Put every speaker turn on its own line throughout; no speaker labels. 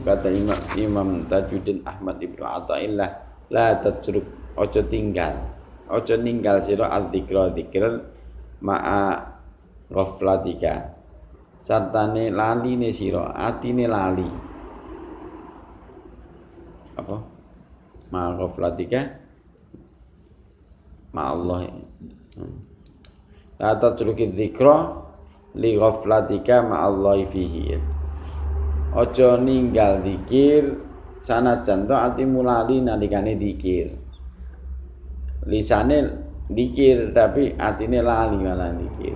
kata Imam Tajuddin Ahmad Ibnu Athaillah, la tatruk, ojo ninggal sira al-dzikra dzikr ma'a ghaflatika, sartane laline sira, atine lali. Apa? Ma'a ghaflatika ma Allah. La tatruki dzikra li ghaflatika ma Allah fihi. Ojo ninggal zikir sanajan to atimu lali nalikane zikir. Lisane zikir tapi atine lali malah zikir.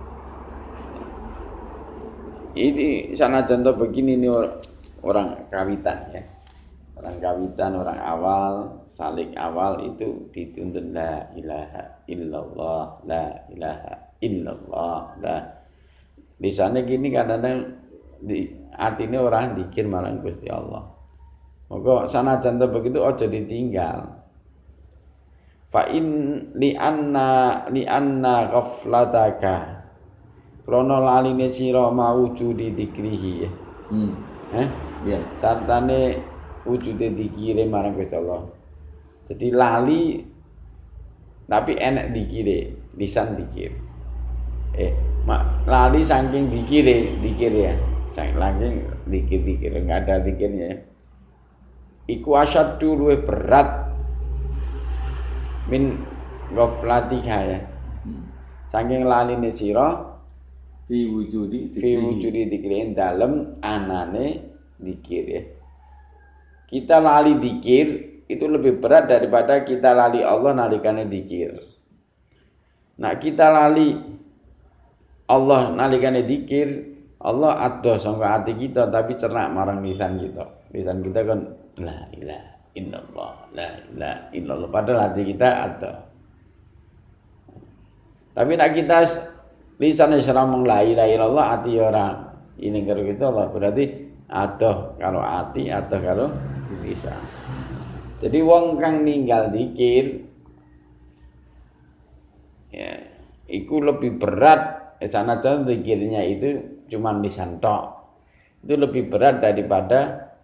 Ini sanajan to begini nih orang kawitan ya. Orang kawitan, orang awal, salik awal itu dituntut la ilaha illallah, la ilaha illallah. Lah lisane gini kadang-kadang artinya orang zikir marang Gusti Allah. Maka sanajan to begitu aja ditinggal. Fa in li anna ghaflataka krana laline sira mawujudi dzikrihi. Ya, sartane wujude dikire marang Gusti Allah. Jadi lali tapi enak dikire, lisan dikir. Lali saking dikir ya. Saking dikir enggak ada dikirnya ya. Iku asyaddu luwih berat min ghaflatika ya. Saking laline sira fi wujudi dikir dalem anane dikir ya. Kita lali dikir itu lebih berat daripada kita lali Allah nalikane dikir. Nah, kita lali Allah nalikane dikir, Allah adoh sangka hati kita tapi cernak marang lisan kita. Lisan kita kan la ilaha illallah, la ilaha illallah, padahal hati kita adoh. Tapi nak kita lisannya seramong la ilaha illallah, hati orang ini karo kita Allah berarti adoh karo hati, adoh karo lisan. Jadi wong kang ninggal zikir ya, iku lebih berat sanajan zikirnya itu cuma lisan tok. Itu lebih berat daripada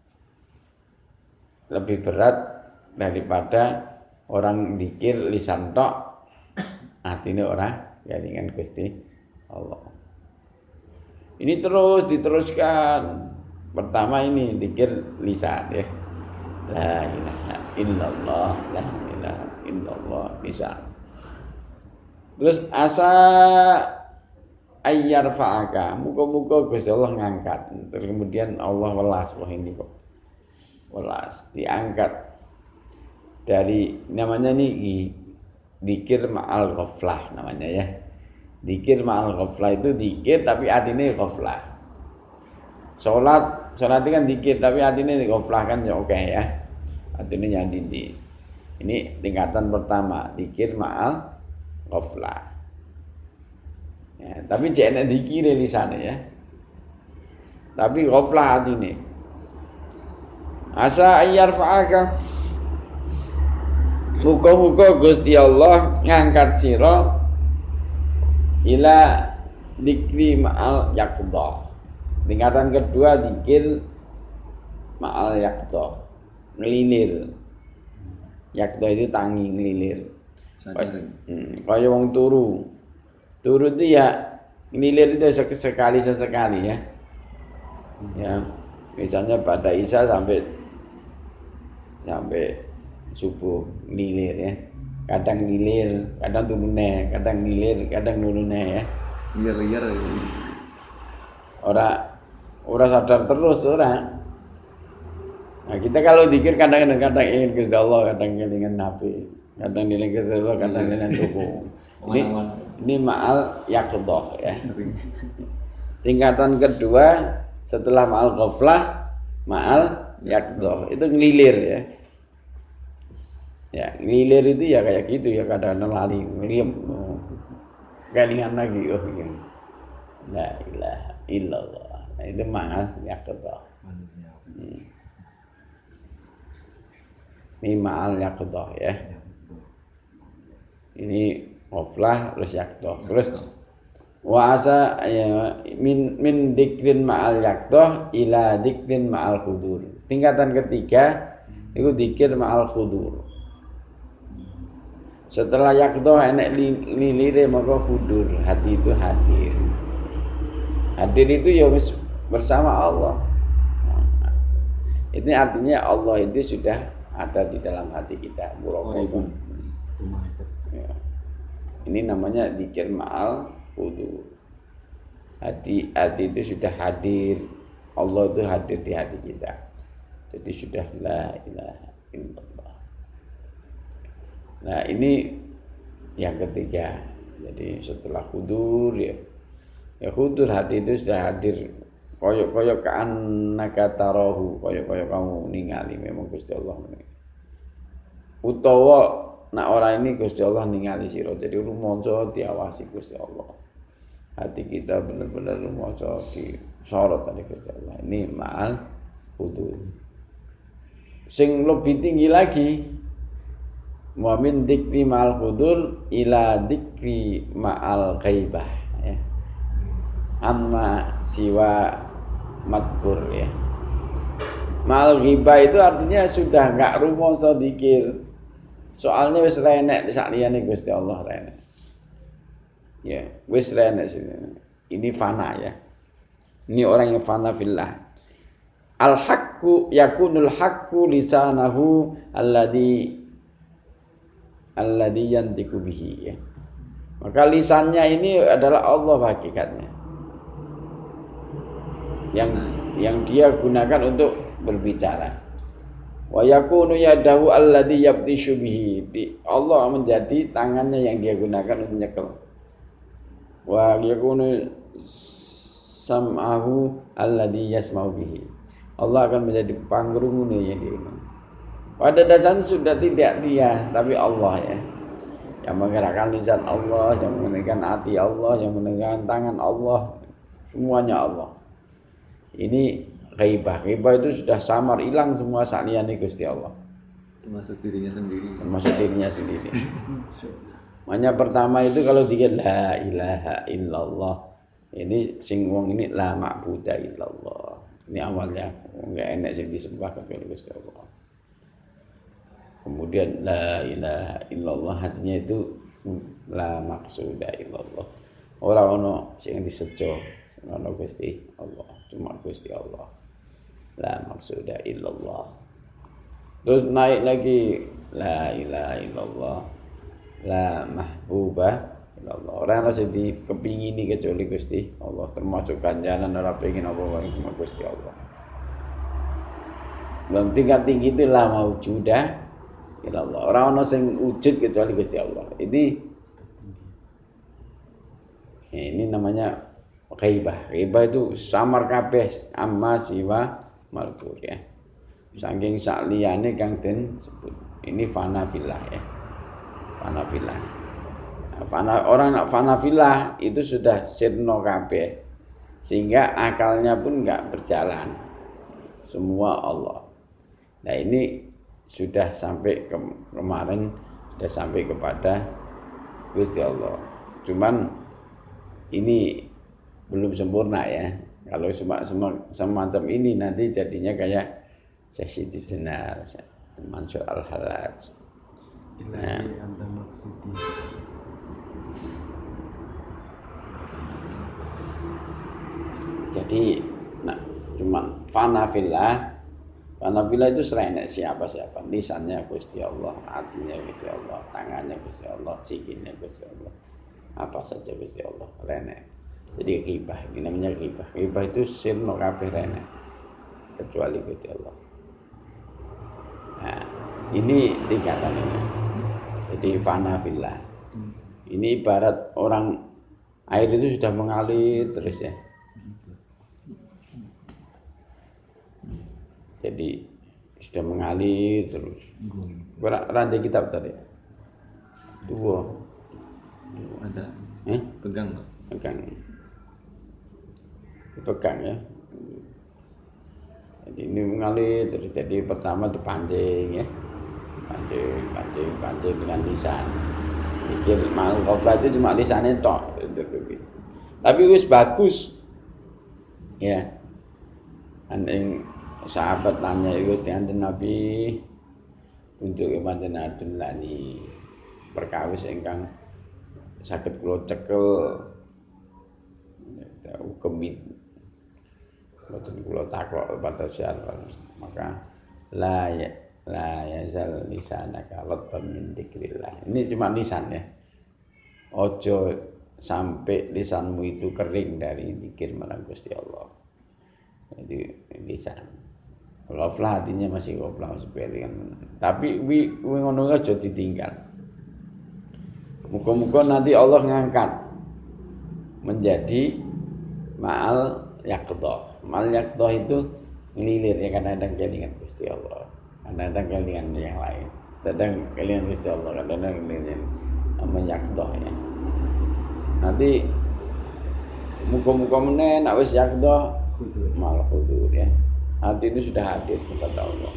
orang zikir lisan tok atine ora jaringan Gusti Allah. Ini terus diteruskan. Pertama ini zikir lisan ya. La ilaha illallah, la ilaha illallah lisan. Terus asa ayyar fa'aka, muka-muka Gusti Allah ngangkat. Terus kemudian Allah welas, wah ini kok welas diangkat dari namanya ini zikir ma'al ghaflah namanya ya. Zikir ma'al ghaflah itu zikir tapi artinya ghaflah. Salat itu kan zikir tapi artinya ghaflah kan ya oke ya. Artinya nyandi. Ini tingkatan pertama, zikir ma'al ghaflah. Ya, tapi jangan dikira di sana ya. Tapi ghaflah hati ini. Asa ayyar fa'aka. Muka-muka Gusti Allah ngangkat sira ila dzikri ma'al yaqdah. Tingkatan kedua zikir ma'al yaqdah. Ngelilir. Yaqdah itu tangi ngelilir. Kaya wong turu. Turu itu ya ngelilir itu sekali ya. Ya, misalnya pada Isya sampai subuh ngelilir ya. Kadang ngelilir, kadang turune, kadang ngelilir, kadang nurune ya.
Liar.
Ora sadar terus ora. Nah, kita kalau zikir kadang-kadang ingin Gusti Allah, kadang ingin Nabi, kadang ingin Gusti Allah, kadang ingin tubuh. Ini ma'al yaqdah ya. Tingkatan kedua setelah ma'al ghaflah, ma'al yaqdah. Itu ngelilir ya. Ya, ngelilir itu ya kayak gitu ya, kadang-kadang lali, ngeliam. Kelingan lagi gitu. La ilaha illallah. Nah, itu ma'al yaqdah. Ini ma'al yaqdah ya. Ini ghaflah terus yaqdah. Terus Wa asa ya, min dikrin ma'al yaqdah ila dikrin ma'al khudur. Tingkatan ketiga itu dikir ma'al khudur. Setelah yaqdah enek lilire maka khudur, hati itu hadir. Hadir itu ya bersama Allah. Ini artinya Allah itu sudah ada di dalam hati kita. Muraqabah. Ya. Ini namanya dzikir ma'al khudur. Hati itu sudah hadir. Allah itu hadir di hati kita. Jadi sudah la ilaha illallah. Nah, ini yang ketiga. Jadi setelah khudur ya khudur, hati itu sudah hadir. Koyok ka'annaka tarahu, koyok kamu ningali memang Gusti Allah. Utawa nak orang ini Gusti Allah ningali sira. Jadi rumoso diawasi Gusti Allah. Hati kita benar-benar rumoso disorot oleh Gusti Allah. Ini ma'al khudur. Sing lebih tinggi lagi, wa min dzikri ma'al khudur ila dzikri ma'al ghaibah ya. Amma siwa madkur ya. Mal ghibah itu artinya sudah enggak rumoso dikir. Soalnya wis renek sakliyane Gusti Allah renek. Ya, wis renek sini. Ini fana ya. Ini orang yang fana fillah. Al haqqu yakunul haqqu lisanahu alladhi yantiqu bihi ya. Maka lisannya ini adalah Allah hakikatnya. Yang dia gunakan untuk berbicara. Wa yakunu yadahu alladhi yabtishu bihi. Allah menjadi tangannya yang dia gunakan untuk nyekel. Wa yakunu sam'ahu alladhi yasma'u bihi. Allah akan menjadi pangrungune yang dia. Pada dasarnya sudah tidak dia, tapi Allah ya. Yang menggerakkan lisan Allah, yang menggerakkan hati Allah, yang menggerakkan tangan Allah, semuanya Allah. Ini ghaibah. Ghaibah itu sudah samar, hilang semua sakliyane Gusti Allah.
Termasuk dirinya sendiri.
Termasuk dirinya sendiri. Makanya pertama itu kalau dikit la ilaha illallah. Ini sing wong ini la ma'budu illallah. Ini awalnya enggak enak sing disembah kecuali Gusti Allah. Kemudian la ilaha illallah artinya itu la maqsuda illallah. Ora ono sing disejo ono Gusti Allah, cuma Gusti Allah. La maqsuda illallah. Terus naik lagi la ilaha illallah. La mahbuba illallah. Ora ana sing dikepingini kecuali Gusti Allah, termasuk ganjaran ora pengin apa-apa cuma Gusti Allah. Belum tingkat tinggi itu la maujuda illallah. Ora ana sing wujud kecuali Gusti Allah. Ini namanya ghaibah. Ghaibah itu samar kabeh amma siwa malkur ya. Saking sakliyane kang den sebut. Ini fana fillah ya. Fana fillah. Orang nak fana fillah itu sudah sirna kabeh. Sehingga akalnya pun enggak berjalan. Semua Allah. Nah, ini sudah sampai kemarin sudah sampai kepada Gusti Allah. Cuman ini belum sempurna ya. Kalau semacam ini nanti jadinya kayak Syekh Dinar, Mansur Al-Halaj.
Ilahi anta maksudi.
Jadi cuman fana fillah itu selain siapa-siapa. Lisannya Gusti Allah, hatinya Gusti Allah, tangannya Gusti Allah, sikilnya Gusti Allah. Apa saja Gusti Allah, renek. Jadi ghibah, ini namanya ghibah. Ghibah itu sirno kabeh renek. Kecuali Gusti Allah. Nah, ini tingkatan ini. Jadi fana fillah. Ini ibarat orang air itu sudah mengalir terus ya. Jadi sudah mengalir terus. Rantai kitab tadi. Dua.
Ada. Pegang nggak?
Pegang. Pegang ya. Jadi ini mengalir terus. Jadi pertama itu pancing ya. Pancing dengan lisan. Pikir mau qoblah itu cuma lisannya tok. Tapi wis bagus. Ya. Aning sahabat tanya iku dianten Nabi unjuk panjenengan lani perkawis ingkang saged kula cekel hukum boten kula taklok batasyan maka la yazal lisanaka latban min dzikrillah. Ini cuma lisan ya. Ojo sampai lisanmu itu kering dari zikir marang Gusti Allah. Jadi lisan. Goflah hatinya masih goflah sepele kan. Tapi wi ngono aja ditinggal. Muga-muga nanti Allah ngangkat menjadi ma'al yaqdah. Ma'al yaqdah itu ngelilir ya kadang-kadang kelingan Gusti Allah. Kadang-kadang kelingan yang lain. Kadang kelingan Gusti Allah, kadang-kadang kelingan namanya yaqdah ya. Nanti muga-muga meneh nek wis yaqdah malah hudur ya. Hati ini sudah hadir kepada Allah.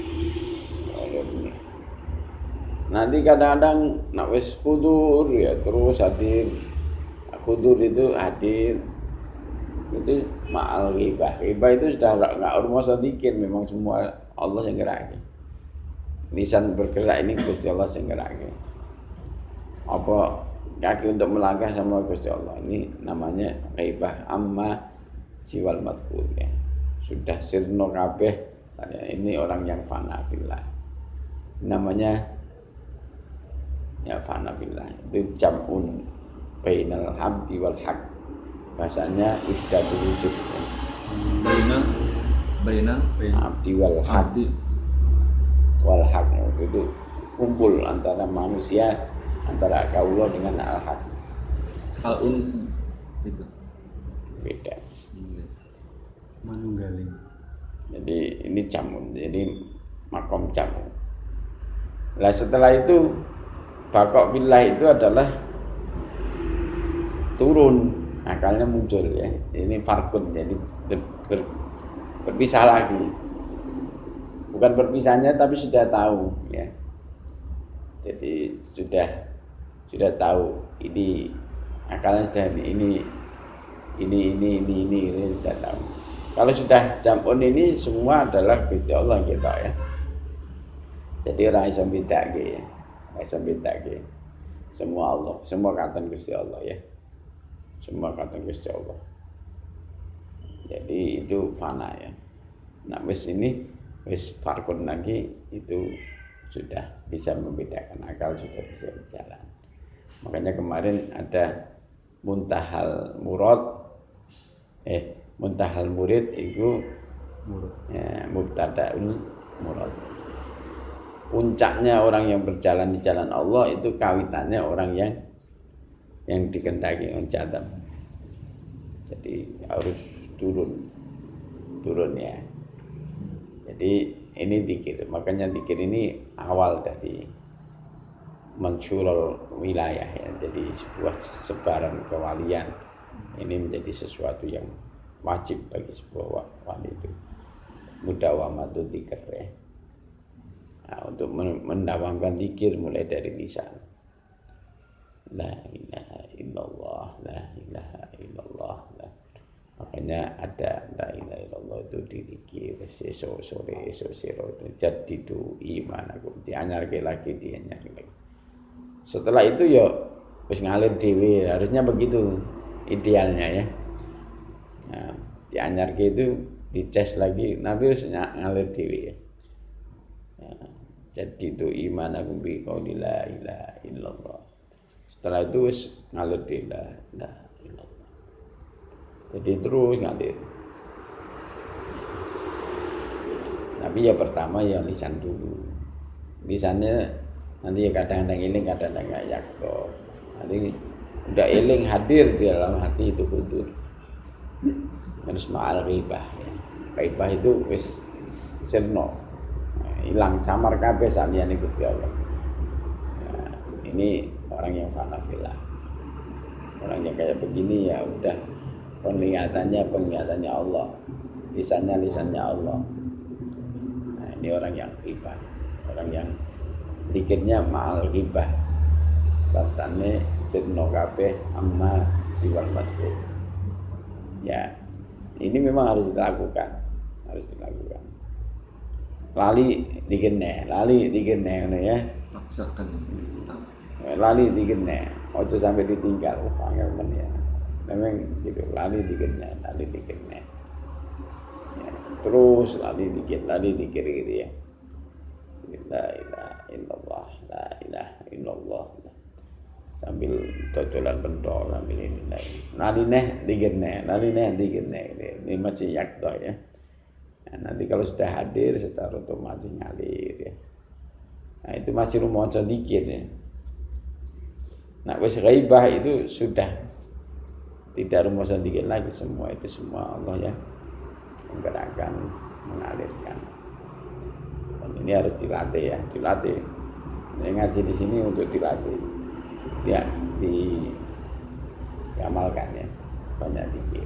Nanti kadang-kadang nak wis hudur ya terus hadir. Hudur itu hadir. Itu ma'al ghibah. Ghibah itu sudah enggak urus sedikit, memang semua Allah yang geraknya. Lisan bergerak ini Gusti Allah yang geraknya. Apa kaki untuk melangkah sama Gusti Allah. Ini namanya ghibah amma siwal madkur ya. Sudah sirno kabeh saya ini orang yang fana billah. Namanya ya fana billah. Itu jam'un bainal hamdi wal haq. Bahasanya wahdatul wujud ya. Bainal abdi wal haq. Wal haq itu kumpul antara manusia, antara kaula dengan al-haq.
Al-uns itu
beda.
Manunggaling.
Jadi ini jamun, jadi makom jamun. Nah setelah itu bakok billah itu adalah turun, akalnya muncul ya. Ini farkun, jadi berpisah lagi. Bukan berpisahnya tapi sudah tahu ya. Jadi sudah tahu ini akalnya sudah ini sudah tahu. Kalau sudah jamun ini semua adalah Gusti Allah kita ya. Jadi ora iso bedake ya. Ora iso bedake. Semua Allah, semua katon Gusti Allah ya. Semua katon Gusti Allah. Jadi itu fana ya. Nah wis ini wis farkun lagi itu sudah bisa membedakan, akal sudah bisa berjalan. Makanya kemarin ada muntahal murad muntahal murid itu ya, mubtadaul murad. Puncaknya orang yang berjalan di jalan Allah itu kawitannya orang yang dikendaki oncatam. Jadi harus turun ya. Jadi ini zikir, makanya zikir ini awal dari mansyurul wilayah ya. Jadi sebuah sebaran kewalian. Ini menjadi sesuatu yang wajib bagi sebuah wali itu. Mudawamatu dzikr ya. Nah, untuk mendawamkan zikir mulai dari lisan. La ilaha illallah, la ilaha illallah. Makanya ada la ilaha illallah itu dizikir sesuk sore esuk sira itu jadidu imanakum dianyarke lagi. Setelah itu ya wis ngalir dhewe, harusnya begitu idealnya ya. Nah, dianyarke itu dicas lagi Nabi wis ngalir dhewe ya. Jadidu imanakum bi qouli la ilaha illallah. Setelah itu wis ngalir dhewe la ilaha illallah. Jadi terus ngalir. Tapi ya pertama ya lisan dulu. Lisannya nanti ya kadang-kadang eling, kadang-kadang enggak yakto. Nanti udah eling hadir di dalam hati itu kudur. Harus ma'al ghibah ya. Ghibah itu wis sirno. Hilang samar kabeh saliyane Gusti Allah. Nah, ini orang yang fana fillah. Orang yang kayak begini ya udah penglihatannya Allah, lisannya Allah. Nah, ini orang yang ghibah, orang yang dikirnya ma'al ghibah. Satane sirno kabeh amma siwal madhur. Ya, ini memang harus dilakukan. Lali digene ya.
Paksakan.
Lali digene, ojo sampai ditinggal. Angel men ya. Memang gitu, lali digene. Ya, terus lali dikir gitu ya. La ilaha illallah. Sambil cocolan bentol sambil ini. Lali digene. Ini masih yakdo ya. Nah, nanti kalau sudah hadir secara otomatis ngalir ya. Nah, itu masih rumoco dikit ya. Nah, wis ghaibah itu sudah tidak rumoco dikit lagi, semua Allah ya menggerakkan, mengalirkan. Dan ini harus dilatih. Ini ngaji di sini untuk dilatih. Ya, diamalkan ya. Banyak dikit.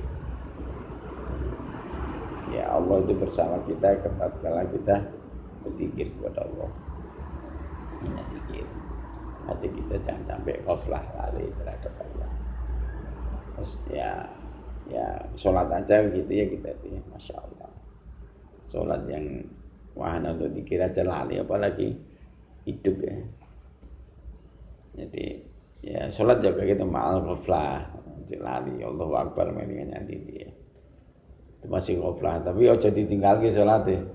Ya, Allah itu bersama kita ketika kita berzikir kepada Allah. Banyak dikit. Hati kita jangan sampai ghaflah lali terhadap Allah. Terus ya sholat aja gitu ya kita itu ya, Masya Allah. Sholat yang wahana untuk dikira aja lali, apalagi hidup ya. Jadi ya sholat juga kita ma'al ghaflah, lali, Allahu Akbar meninggalnya dia. Itu masih ghaflah, tapi ojo ditinggal ke sholat ya.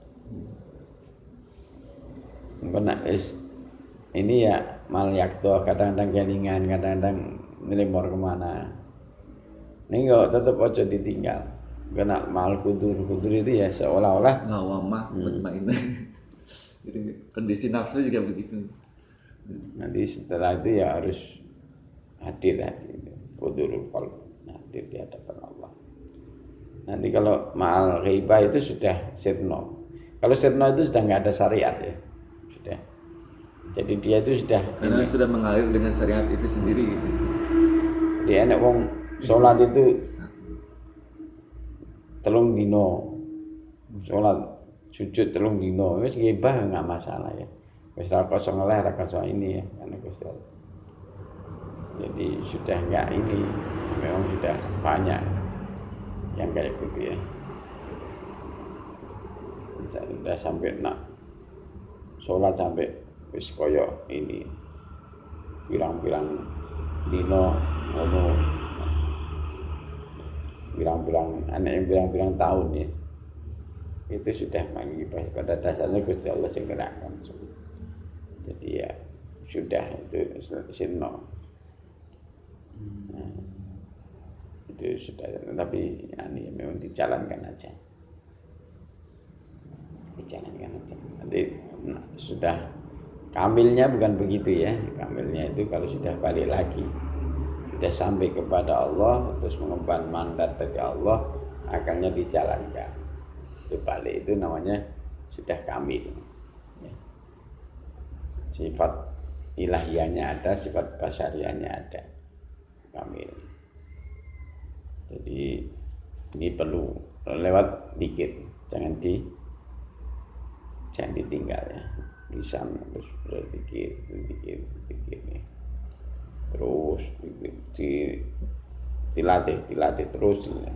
Benar ini ya mal yakto, kadang-kadang kelingan, kadang-kadang melimor kemana. Ini enggak, tetap ojo ditinggal. Kena mal kudur itu ya seolah-olah
ngawamah mutmainnah. Jadi kondisi nafsu juga begitu.
Nanti setelah itu ya harus hadir kudurul qalb, hadir di hadapan Allah. Nanti kalau ma'al ghaibah itu sudah sirno. Kalau sirno itu sudah nggak ada syariat ya. Sudah. Jadi dia itu sudah
karena sudah mengalir dengan syariat itu sendiri gitu.
Dia enak wong sholat itu telung dino. Sholat sujud telung dino. Wis ghaibah nggak masalah ya. Wis ra kosong oleh ra kosong ini ya. Karena Gusti Allah. Jadi sudah nggak ini. Memang sudah banyak yang kayak gitu ya. Sudah sampai nak sholat sampai wis koyo ini pirang-pirang dino ngono, pirang-pirang tahun ya, itu sudah mengibadah. Pada dasarnya Gusti Allah sing gerakkan. Jadi ya sudah itu sinno. Nah, itu sudah, tapi ini memang dijalankan aja. Nanti sudah kamilnya bukan begitu ya. Kamilnya itu kalau sudah balik lagi, sudah sampai kepada Allah, terus mengemban mandat dari Allah, akalnya dijalankan. Itu balik, itu namanya sudah kamil. Ya. Sifat ilahiyahnya ada, sifat basyariahnya ada. Kamil. Jadi ini perlu lewat dikit, jangan ditinggal ya. Lisan terus dikit ya. Terus dilatih terus ya.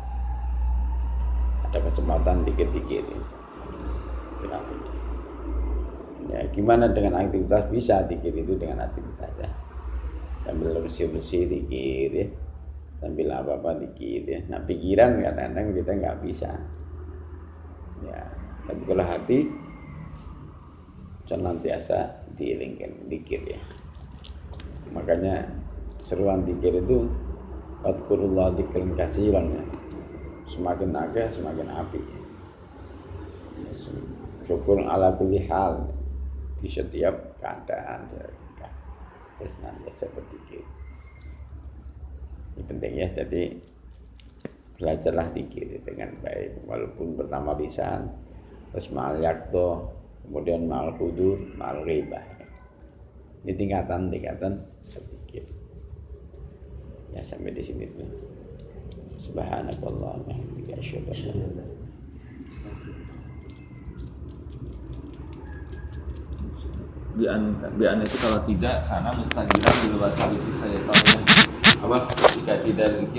Ada kesempatan dikit-dikit ya. Dilatih. Ya gimana dengan aktivitas, bisa dikit itu dengan aktivitas ya. Sambil bersih-bersih dikit ya. Sambil apa-apa dikit ya. Nah pikiran kadang-kadang kita nggak bisa. Ya, tapi kalau hati senantiasa diiringkan dikit ya. Makanya seruan dikir itu Wadkurullah dzikran katsiran ya. Semakin akeh semakin api. Syukur ala kulli hal, di setiap keadaan ya. Senantiasa berzikir. Ini penting ya, jadi belajarlah dikir dengan baik, walaupun pertama lisan, terus ma'al yakto, kemudian ma'al kudur, ma'al ghibah. Ini tingkatan sedikit. Ya sampai di sini dulu. Subhanallah, bihamdika asyhadu an la ilaha illa anta.
Bi'an itu kalau tidak karena mustahilan di luar sisi saya tahu apa jika tidak